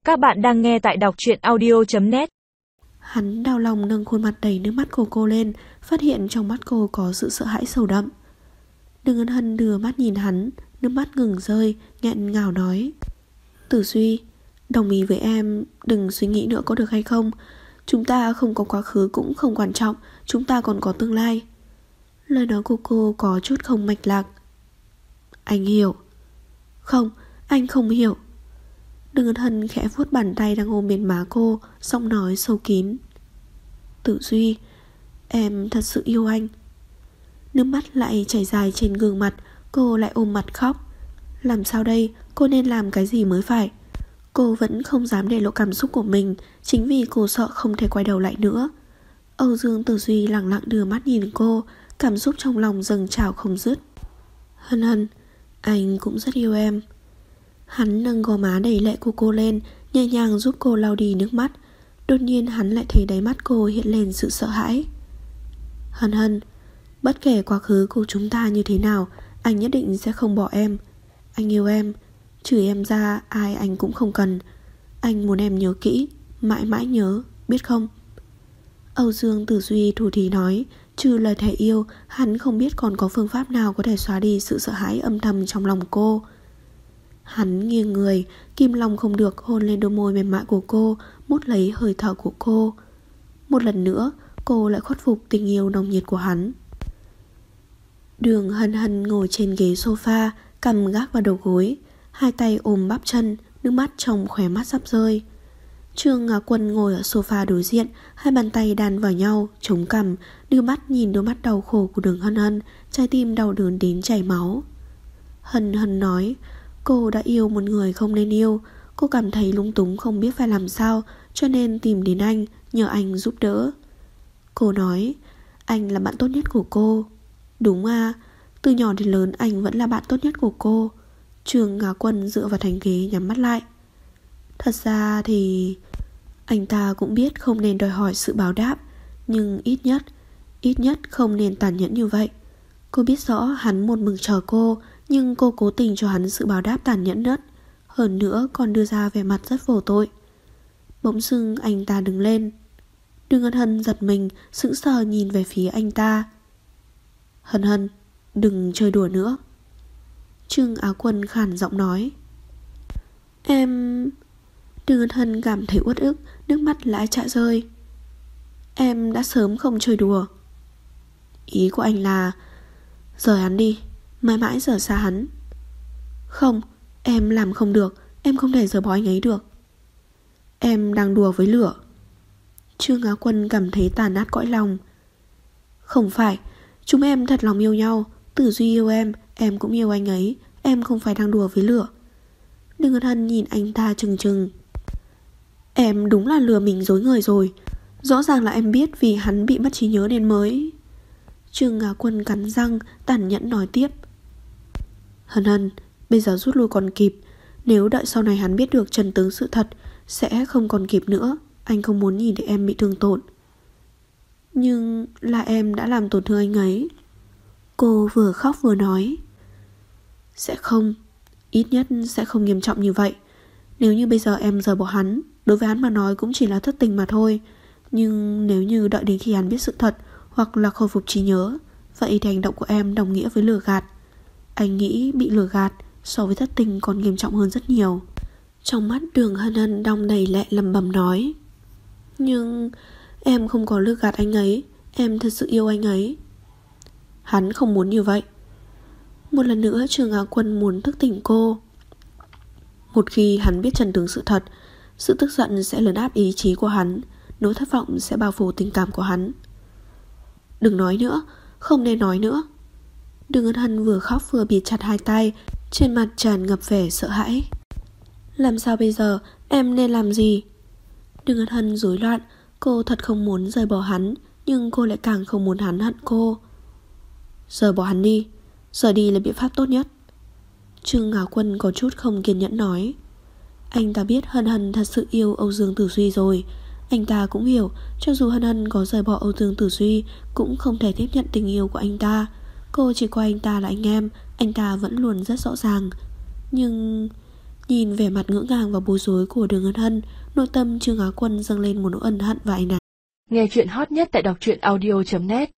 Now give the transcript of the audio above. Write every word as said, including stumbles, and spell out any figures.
Các bạn đang nghe tại đọc truyện audio chấm net. Hắn đau lòng nâng khuôn mặt đầy nước mắt của cô lên, phát hiện trong mắt cô có sự sợ hãi sâu đậm. Đừng Ân Hân đưa mắt nhìn hắn, nước mắt ngừng rơi, nghẹn ngào nói: Tử Duy, đồng ý với em, đừng suy nghĩ nữa có được hay không? Chúng ta không có quá khứ cũng không quan trọng, chúng ta còn có tương lai. Lời nói của cô có chút không mạch lạc. Anh hiểu. Không, anh không hiểu. Đừng Ân Hân khẽ vuốt bàn tay đang ôm bên má cô, giọng nói sâu kín: Tử Duy, em thật sự yêu anh. Nước mắt lại chảy dài trên gương mặt, cô lại ôm mặt khóc. Làm sao đây, cô nên làm cái gì mới phải? Cô vẫn không dám để lộ cảm xúc của mình, chính vì cô sợ không thể quay đầu lại nữa. Âu Dương Tử Duy lặng lặng đưa mắt nhìn cô, cảm xúc trong lòng dâng trào không dứt. Hân Hân, anh cũng rất yêu em. Hắn nâng gò má đầy lệ của cô lên, nhẹ nhàng giúp cô lau đi nước mắt. Đột nhiên hắn lại thấy đáy mắt cô hiện lên sự sợ hãi. Hân Hân, bất kể quá khứ của chúng ta như thế nào, anh nhất định sẽ không bỏ em. Anh yêu em, trừ em ra ai anh cũng không cần. Anh muốn em nhớ kỹ, mãi mãi nhớ, biết không? Âu Dương Tử Duy thủ thỉ nói, trừ lời thề yêu, hắn không biết còn có phương pháp nào có thể xóa đi sự sợ hãi âm thầm trong lòng cô. Hắn nghiêng người, kìm lòng không được hôn lên đôi môi mềm mại của cô, mút lấy hơi thở của cô. Một lần nữa, cô lại khuất phục tình yêu nồng nhiệt của hắn. Đường Hân Hân ngồi trên ghế sofa, cằm gác vào đầu gối, hai tay ôm bắp chân, nước mắt trong khóe mắt sắp rơi. Trương Ngà Quân ngồi ở sofa đối diện, hai bàn tay đan vào nhau, chống cằm, đưa mắt nhìn đôi mắt đau khổ của Đường Hân Hân, trái tim đau đớn đến chảy máu. Hân Hân nói, cô đã yêu một người không nên yêu. Cô cảm thấy lúng túng không biết phải làm sao, cho nên tìm đến anh, nhờ anh giúp đỡ. Cô nói, anh là bạn tốt nhất của cô. Đúng à, từ nhỏ đến lớn anh vẫn là bạn tốt nhất của cô. Trương Ngà Quân dựa vào thành ghế nhắm mắt lại. Thật ra thì anh ta cũng biết không nên đòi hỏi sự báo đáp, nhưng ít nhất Ít nhất không nên tàn nhẫn như vậy. Cô biết rõ hắn một mực chờ cô, nhưng cô cố tình cho hắn sự báo đáp tàn nhẫn nhất, hơn nữa còn đưa ra vẻ mặt rất vô tội. Bỗng dưng anh ta đứng lên. Đường Hân Hân giật mình, sững sờ nhìn về phía anh ta. Hân Hân, đừng chơi đùa nữa. Trương Á Quân khàn giọng nói. Em... Đường Hân Hân cảm thấy uất ức, nước mắt lại chạ rơi. Em đã sớm không chơi đùa. Ý của anh là rời hắn đi, mãi mãi rời xa hắn. Không, em làm không được, em không thể rời bỏ anh ấy được. Em đang đùa với lửa. Trương Á Quân cảm thấy tàn nát cõi lòng. Không phải, chúng em thật lòng yêu nhau. Tử Duy yêu em, em cũng yêu anh ấy. Em không phải đang đùa với lửa. Đừng Hân Hân nhìn anh ta trừng trừng. Em đúng là lừa mình dối người rồi. Rõ ràng là em biết vì hắn bị mất trí nhớ nên mới... Trương Á Quân cắn răng, tàn nhẫn nói tiếp. Hân Hân, bây giờ rút lui còn kịp. Nếu đợi sau này hắn biết được chân tướng sự thật, sẽ không còn kịp nữa. Anh không muốn nhìn thấy em bị thương tổn. Nhưng là em đã làm tổn thương anh ấy. Cô vừa khóc vừa nói. Sẽ không, ít nhất sẽ không nghiêm trọng như vậy. Nếu như bây giờ em rời bỏ hắn, đối với hắn mà nói cũng chỉ là thất tình mà thôi. Nhưng nếu như đợi đến khi hắn biết sự thật, hoặc là khôi phục trí nhớ, vậy thì hành động của em đồng nghĩa với lừa gạt. Anh nghĩ bị lừa gạt so với thất tình còn nghiêm trọng hơn rất nhiều. Trong mắt Đường Hân Hân đong đầy lệ lẩm bẩm nói. Nhưng em không có lừa gạt anh ấy. Em thật sự yêu anh ấy. Hắn không muốn như vậy. Một lần nữa Trương Á Quân muốn thức tỉnh cô. Một khi hắn biết chân tướng sự thật, sự tức giận sẽ lấn át ý chí của hắn, nỗi thất vọng sẽ bao phủ tình cảm của hắn. Đừng nói nữa, không nên nói nữa. Đường Hân Hân vừa khóc vừa bịt chặt hai tay, trên mặt tràn ngập vẻ sợ hãi. Làm sao bây giờ, em nên làm gì? Đường Hân Hân rối loạn. Cô thật không muốn rời bỏ hắn, nhưng cô lại càng không muốn hắn hận cô. Rời bỏ hắn đi. Rời đi là biện pháp tốt nhất. Trương Ngà Quân có chút không kiên nhẫn nói. Anh ta biết Hân Hân thật sự yêu Âu Dương Tử Duy rồi. Anh ta cũng hiểu, cho dù Hân Hân có rời bỏ Âu Dương Tử Duy, cũng không thể tiếp nhận tình yêu của anh ta. Cô chỉ coi anh ta là anh em, anh ta vẫn luôn rất rõ ràng. Nhưng... Nhìn vẻ mặt ngỡ ngàng và bối rối của Đường Ân Hân, nội tâm Trương Á Quân dâng lên một nỗi ân hận và áy náy. Nghe chuyện hot nhất tại đọc truyện audio chấm net.